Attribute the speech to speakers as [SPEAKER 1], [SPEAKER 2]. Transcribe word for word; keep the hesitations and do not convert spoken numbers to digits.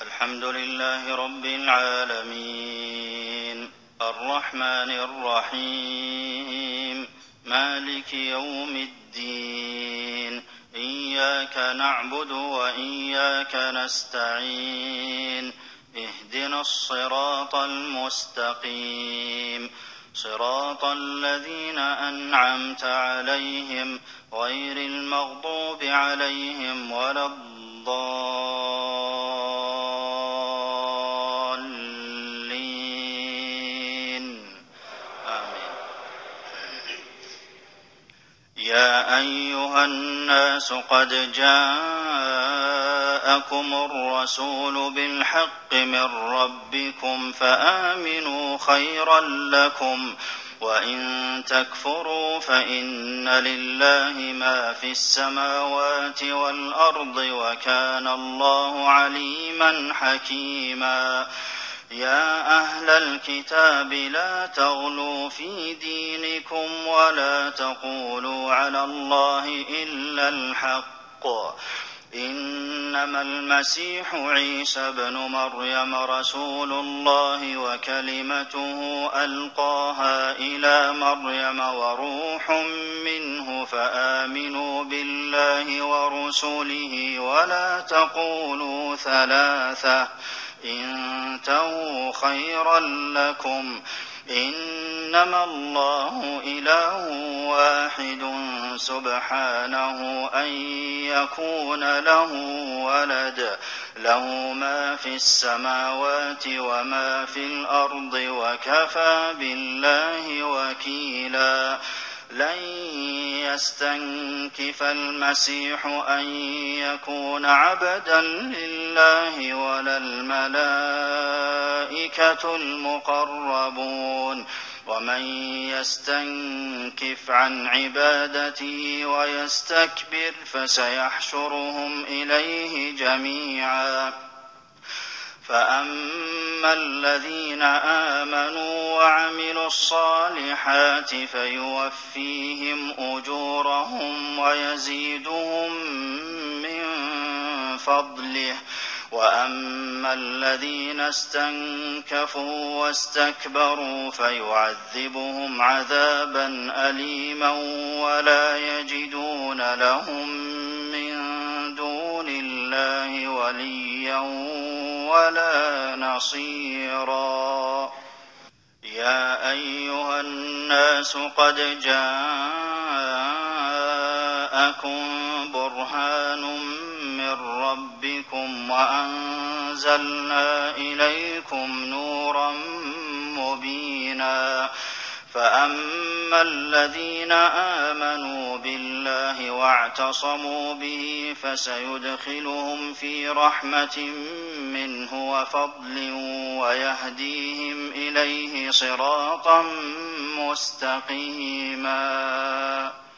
[SPEAKER 1] الحمد لله رب العالمين الرحمن الرحيم مالك يوم الدين إياك نعبد وإياك نستعين اهدنا الصراط المستقيم صراط الذين أنعمت عليهم غير المغضوب عليهم ولا الضالين آمين. يا أيها الناس قد جاءكم الرسول بالحق من ربكم فآمنوا خيرا لكم وإن تكفروا فإن لله ما في السماوات والأرض وكان الله عليما حكيما. يا أهل الكتاب لا تغلوا في دينكم ولا تقولوا على الله إلا الحق إنما المسيح عيسى ابن مريم رسول الله وكلمته ألقاها إلى مريم وروح منه فآمنوا بالله ورسله ولا تقولوا ثلاثة انتهوا خيرا لكم إنما الله إله واحد سبحانه أن يكون له ولد له ما في السماوات وما في الأرض وكفى بالله وكيلا. لن يستنكف المسيح أن يكون عبدا لله ولا الملائكة المقربون ومن يستنكف عن عبادته ويستكبر فسيحشرهم إليه جميعا. فأما الذين آمنوا وعملوا الصالحات فيوفيهم أجورهم ويزيدهم من فضله وأما الذين استنكفوا واستكبروا فيعذبهم عذابا أليما ولا يجدون لهم من دون الله وليا ولا نصيرا. يا أيها الناس قد جاءكم برهان من ربكم وأنزلنا إليكم نورا مبينا. فأما الذين آمنوا بالله واعتصموا به فسيدخلهم في رحمة منه وفضل ويهديهم إليه صراطا مستقيما.